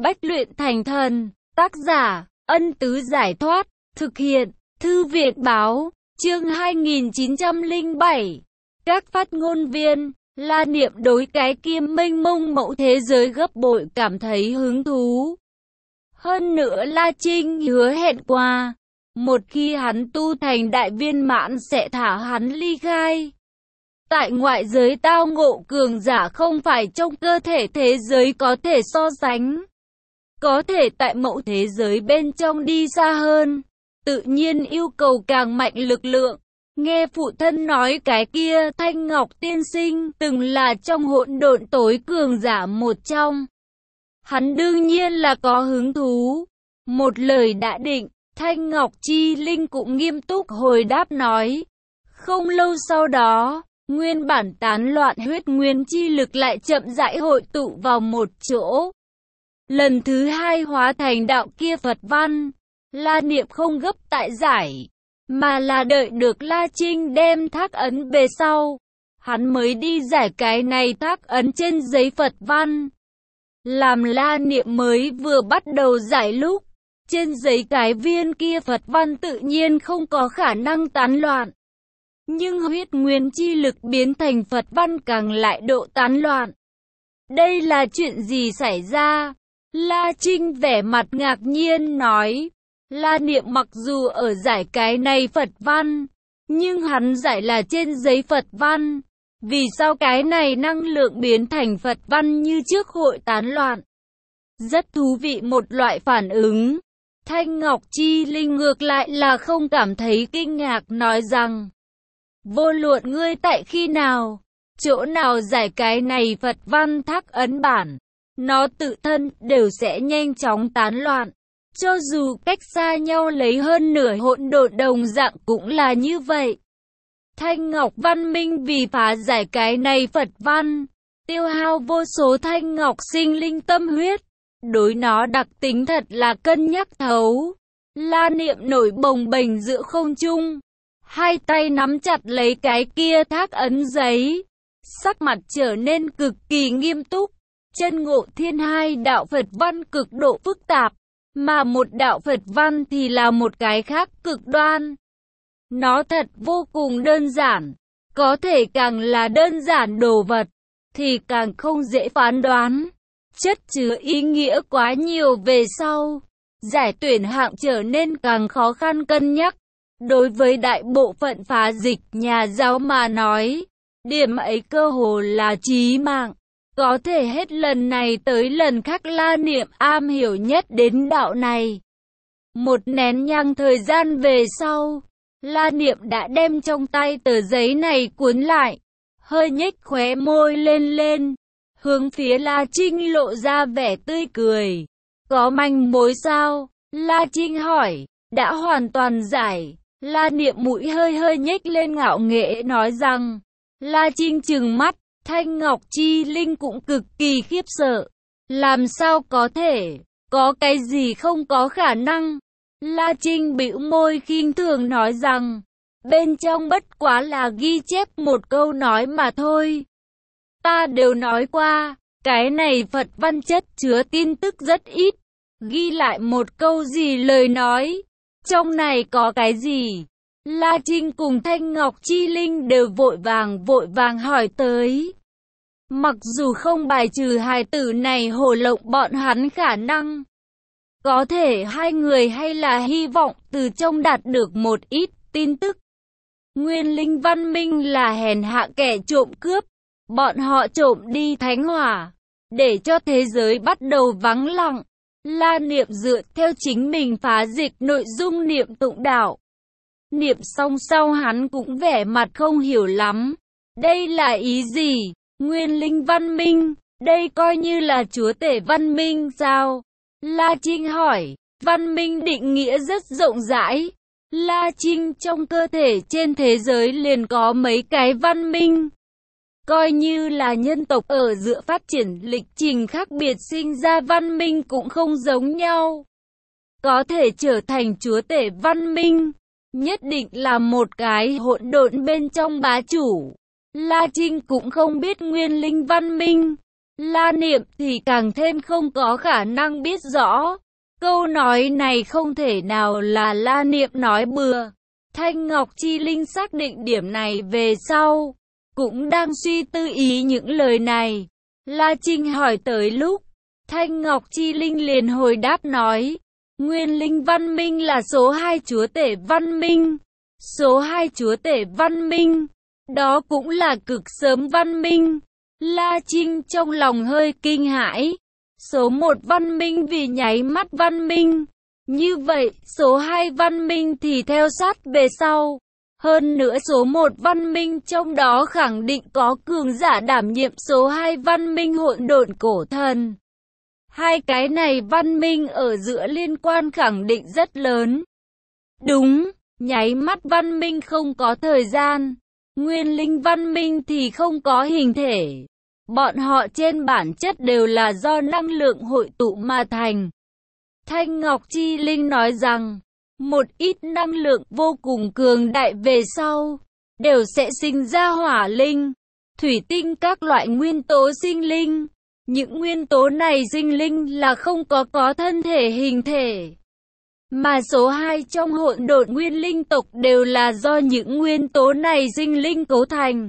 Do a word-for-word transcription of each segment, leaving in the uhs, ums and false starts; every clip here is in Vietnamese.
Bách luyện thành thần, tác giả, Ân Tứ Giải Thoát, thực hiện, Thư Việt Báo, chương hai nghìn chín trăm lẻ bảy. Các phát ngôn viên, La Niệm đối cái kia mênh mông mẫu thế giới gấp bội cảm thấy hứng thú. Hơn nữa La Trinh hứa hẹn qua, một khi hắn tu thành đại viên mãn sẽ thả hắn ly khai. Tại ngoại giới tao ngộ cường giả không phải trong cơ thể thế giới có thể so sánh. Có thể tại mẫu thế giới bên trong đi xa hơn, tự nhiên yêu cầu càng mạnh lực lượng. Nghe phụ thân nói cái kia Thanh Ngọc tiên sinh từng là trong hỗn độn tối cường giả một trong. Hắn đương nhiên là có hứng thú. Một lời đã định, Thanh Ngọc Chi Linh cũng nghiêm túc hồi đáp nói. Không lâu sau đó, nguyên bản tán loạn huyết nguyên chi lực lại chậm rãi hội tụ vào một chỗ. Lần thứ hai hóa thành đạo kia Phật văn. La Niệm không gấp tại giải, mà là đợi được La Trinh đem thác ấn về sau, hắn mới đi giải cái này thác ấn trên giấy Phật văn. Làm La Niệm mới vừa bắt đầu giải lúc, trên giấy cái viên kia Phật văn tự nhiên không có khả năng tán loạn. Nhưng huyết nguyên chi lực biến thành Phật văn càng lại độ tán loạn. Đây là chuyện gì xảy ra? La Trinh vẻ mặt ngạc nhiên nói. La Niệm mặc dù ở giải cái này Phật văn, nhưng hắn giải là trên giấy Phật văn. Vì sao cái này năng lượng biến thành Phật văn như trước hội tán loạn? Rất thú vị một loại phản ứng. Thanh Ngọc Chi Linh ngược lại là không cảm thấy kinh ngạc nói rằng, vô luận ngươi tại khi nào, chỗ nào giải cái này Phật văn thác ấn bản, nó tự thân đều sẽ nhanh chóng tán loạn. Cho dù cách xa nhau lấy hơn nửa hỗn độn đồng dạng cũng là như vậy. Thanh Ngọc Văn Minh vì phá giải cái này Phật văn, tiêu hao vô số thanh ngọc sinh linh tâm huyết. Đối nó đặc tính thật là cân nhắc thấu. La Niệm nổi bồng bềnh giữa không trung, hai tay nắm chặt lấy cái kia thác ấn giấy, sắc mặt trở nên cực kỳ nghiêm túc. Chân ngộ thiên hai đạo Phật văn cực độ phức tạp, mà một đạo Phật văn thì là một cái khác cực đoan. Nó thật vô cùng đơn giản, có thể càng là đơn giản đồ vật, thì càng không dễ phán đoán. Chất chứa ý nghĩa quá nhiều về sau, giải tuyển hạng trở nên càng khó khăn cân nhắc. Đối với đại bộ phận phá dịch nhà giáo mà nói, điểm ấy cơ hồ là chí mạng. Có thể hết lần này tới lần khác La Niệm am hiểu nhất đến đạo này. Một nén nhang thời gian về sau, La Niệm đã đem trong tay tờ giấy này cuốn lại, hơi nhếch khóe môi lên lên, hướng phía La Trinh lộ ra vẻ tươi cười. Có manh mối sao? La Trinh hỏi. Đã hoàn toàn giải. La Niệm mũi hơi hơi nhếch lên ngạo nghễ nói rằng. La Trinh trừng mắt. Thanh Ngọc Chi Linh cũng cực kỳ khiếp sợ. Làm sao có thể? Có cái gì không có khả năng? La Trinh bĩu môi khinh thường nói rằng, bên trong bất quá là ghi chép một câu nói mà thôi. Ta đều nói qua, cái này Phật văn chất chứa tin tức rất ít. Ghi lại một câu gì lời nói, trong này có cái gì? La Trinh cùng Thanh Ngọc Chi Linh đều vội vàng vội vàng hỏi tới. Mặc dù không bài trừ hài tử này hồ lộng bọn hắn khả năng, có thể hai người hay là hy vọng từ trong đạt được một ít tin tức. Nguyên Linh Văn Minh là hèn hạ kẻ trộm cướp, bọn họ trộm đi thánh hỏa, để cho thế giới bắt đầu vắng lặng. La Niệm dựa theo chính mình phá dịch nội dung niệm tụng đạo. Niệm xong sau hắn cũng vẻ mặt không hiểu lắm. Đây là ý gì? Nguyên Linh Văn Minh, đây coi như là chúa tể văn minh sao? La Trinh hỏi. Văn minh định nghĩa rất rộng rãi. La Trinh trong cơ thể trên thế giới liền có mấy cái văn minh. Coi như là nhân tộc ở giữa phát triển lịch trình khác biệt sinh ra văn minh cũng không giống nhau. Có thể trở thành chúa tể văn minh, nhất định là một cái hỗn độn bên trong bá chủ. La Trinh cũng không biết Nguyên Linh Văn Minh, La Niệm thì càng thêm không có khả năng biết rõ. Câu nói này không thể nào là La Niệm nói bừa. Thanh Ngọc Chi Linh xác định điểm này về sau, cũng đang suy tư ý những lời này. La Trinh hỏi tới lúc, Thanh Ngọc Chi Linh liền hồi đáp nói, Nguyên Linh Văn Minh là số hai chúa tể văn minh. Số hai chúa tể văn minh, đó cũng là cực sớm văn minh. La Trinh trong lòng hơi kinh hãi. Số một văn minh vì nháy mắt văn minh. Như vậy, số hai văn minh thì theo sát về sau. Hơn nữa số một văn minh trong đó khẳng định có cường giả đảm nhiệm số hai văn minh hỗn độn cổ thần. Hai cái này văn minh ở giữa liên quan khẳng định rất lớn. Đúng, nháy mắt văn minh không có thời gian. Nguyên linh văn minh thì không có hình thể. Bọn họ trên bản chất đều là do năng lượng hội tụ mà thành. Thanh Ngọc Chi Linh nói rằng, một ít năng lượng vô cùng cường đại về sau, đều sẽ sinh ra hỏa linh, thủy tinh các loại nguyên tố sinh linh. Những nguyên tố này sinh linh là không có có thân thể hình thể. Mà số hai trong hỗn độn nguyên linh tộc đều là do những nguyên tố này sinh linh cấu thành.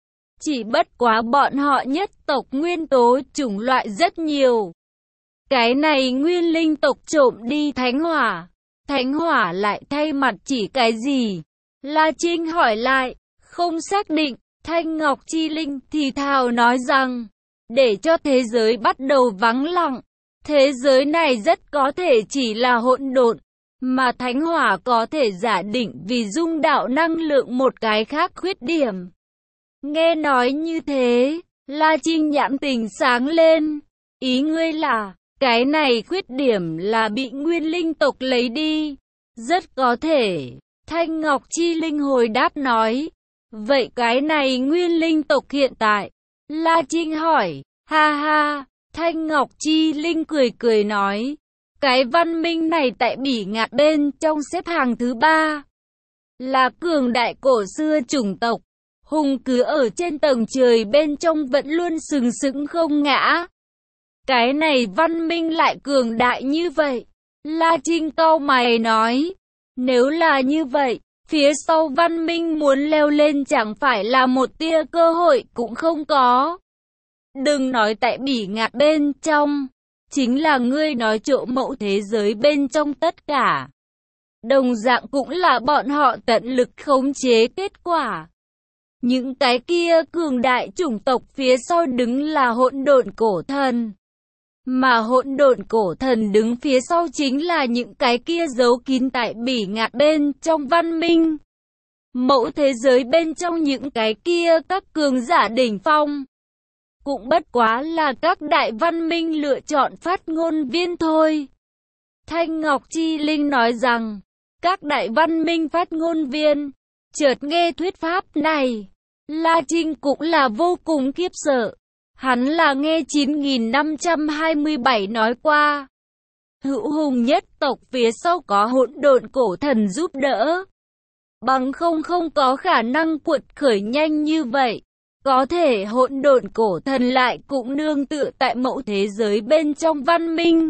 Chỉ bất quá bọn họ nhất tộc nguyên tố chủng loại rất nhiều. Cái này nguyên linh tộc trộm đi thánh hỏa. Thánh hỏa lại thay mặt chỉ cái gì? La Trinh hỏi lại, không xác định. Thanh Ngọc Chi Linh thì thào nói rằng, để cho thế giới bắt đầu vắng lặng. Thế giới này rất có thể chỉ là hỗn độn, mà thánh hỏa có thể giả định vì dung đạo năng lượng một cái khác khuyết điểm. Nghe nói như thế, La Trinh nhãn tình sáng lên. Ý ngươi là, cái này khuyết điểm là bị nguyên linh tộc lấy đi. Rất có thể. Thanh Ngọc Chi Linh hồi đáp nói. Vậy cái này nguyên linh tộc hiện tại? La Trinh hỏi. Ha ha. Thanh Ngọc Chi Linh cười cười nói. Cái văn minh này tại Bỉ Ngạn bên trong xếp hàng thứ ba. Là cường đại cổ xưa chủng tộc. Hùng cứ ở trên tầng trời bên trong vẫn luôn sừng sững không ngã. Cái này văn minh lại cường đại như vậy. La Trinh cau mày nói. Nếu là như vậy, phía sau văn minh muốn leo lên chẳng phải là một tia cơ hội cũng không có. Đừng nói tại Bỉ Ngạn bên trong. Chính là ngươi nói chỗ mẫu thế giới bên trong tất cả. Đồng dạng cũng là bọn họ tận lực khống chế kết quả. Những cái kia cường đại chủng tộc phía sau đứng là hỗn độn cổ thần. Mà hỗn độn cổ thần đứng phía sau chính là những cái kia giấu kín tại Bỉ Ngạn bên trong văn minh. Mẫu thế giới bên trong những cái kia các cường giả đỉnh phong. Cũng bất quá là các đại văn minh lựa chọn phát ngôn viên thôi. Thanh Ngọc Chi Linh nói rằng, các đại văn minh phát ngôn viên, chợt nghe thuyết pháp này. La Trinh cũng là vô cùng khiếp sợ. Hắn là nghe chín nghìn năm trăm hai mươi bảy nói qua. Hữu hùng nhất tộc phía sau có hỗn độn cổ thần giúp đỡ. Bằng không không có khả năng cuột khởi nhanh như vậy. Có thể hỗn độn cổ thần lại cũng nương tựa tại mẫu thế giới bên trong văn minh.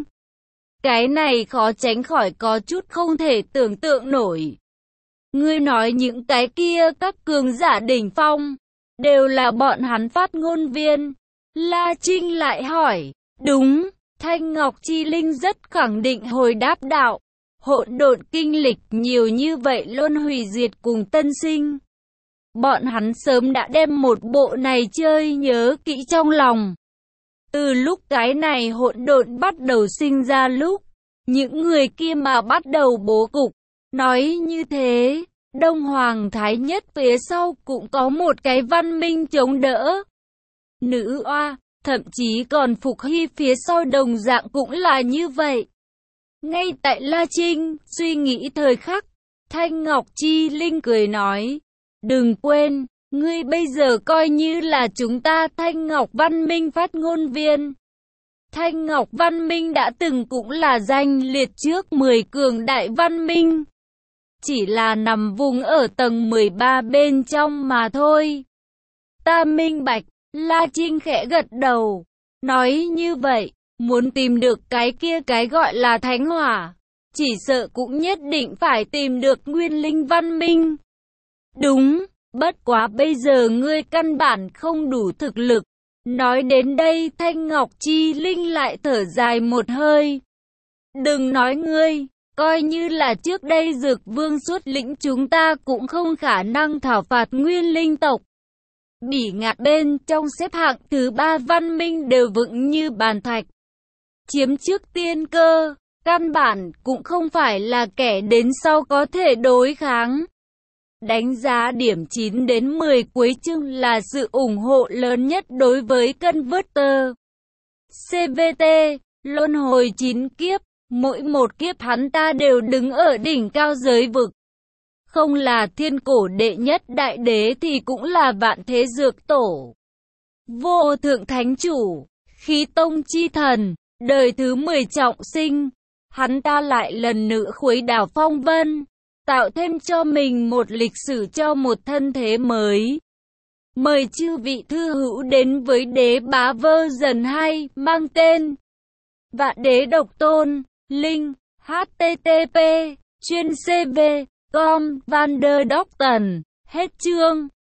Cái này khó tránh khỏi có chút không thể tưởng tượng nổi. Ngươi nói những cái kia các cường giả đỉnh phong, đều là bọn hắn phát ngôn viên. La Trinh lại hỏi, đúng, Thanh Ngọc Chi Linh rất khẳng định hồi đáp đạo. Hỗn độn kinh lịch nhiều như vậy luôn hủy diệt cùng tân sinh. Bọn hắn sớm đã đem một bộ này chơi nhớ kỹ trong lòng. Từ lúc cái này hỗn độn bắt đầu sinh ra lúc, những người kia mà bắt đầu bố cục. Nói như thế, Đông Hoàng Thái Nhất phía sau cũng có một cái văn minh chống đỡ. Nữ oa, thậm chí còn Phục Hy phía sau đồng dạng cũng là như vậy. Ngay tại La Trinh, suy nghĩ thời khắc, Thanh Ngọc Chi Linh cười nói, đừng quên, ngươi bây giờ coi như là chúng ta Thanh Ngọc Văn Minh phát ngôn viên. Thanh Ngọc Văn Minh đã từng cũng là danh liệt trước mười cường đại văn minh. Chỉ là nằm vùng ở tầng mười ba bên trong mà thôi. Ta minh bạch, La Trinh khẽ gật đầu. Nói như vậy, muốn tìm được cái kia cái gọi là thánh hỏa, chỉ sợ cũng nhất định phải tìm được nguyên linh văn minh. Đúng, bất quá bây giờ ngươi căn bản không đủ thực lực. Nói đến đây Thanh Ngọc Chi Linh lại thở dài một hơi. Đừng nói ngươi, coi như là trước đây Dược Vương xuất lĩnh chúng ta cũng không khả năng thảo phạt nguyên linh tộc. Bỉ Ngạn bên trong xếp hạng thứ ba văn minh đều vững như bàn thạch. Chiếm trước tiên cơ, căn bản cũng không phải là kẻ đến sau có thể đối kháng. Đánh giá điểm chín đến mười cuối chương là sự ủng hộ lớn nhất đối với Converter. xê vê tê, luân hồi chín kiếp, mỗi một kiếp hắn ta đều đứng ở đỉnh cao giới vực. Không là thiên cổ đệ nhất đại đế thì cũng là vạn thế dược tổ. Vô thượng thánh chủ, khí tông chi thần, đời thứ mười trọng sinh. Hắn ta lại lần nữa khuấy đảo phong vân, tạo thêm cho mình một lịch sử cho một thân thế mới. Mời chư vị thư hữu đến với Đế Bá Version hai mang tên Vạn Đế Độc Tôn, link http chuyên cv com Vanderdocton. Hết chương.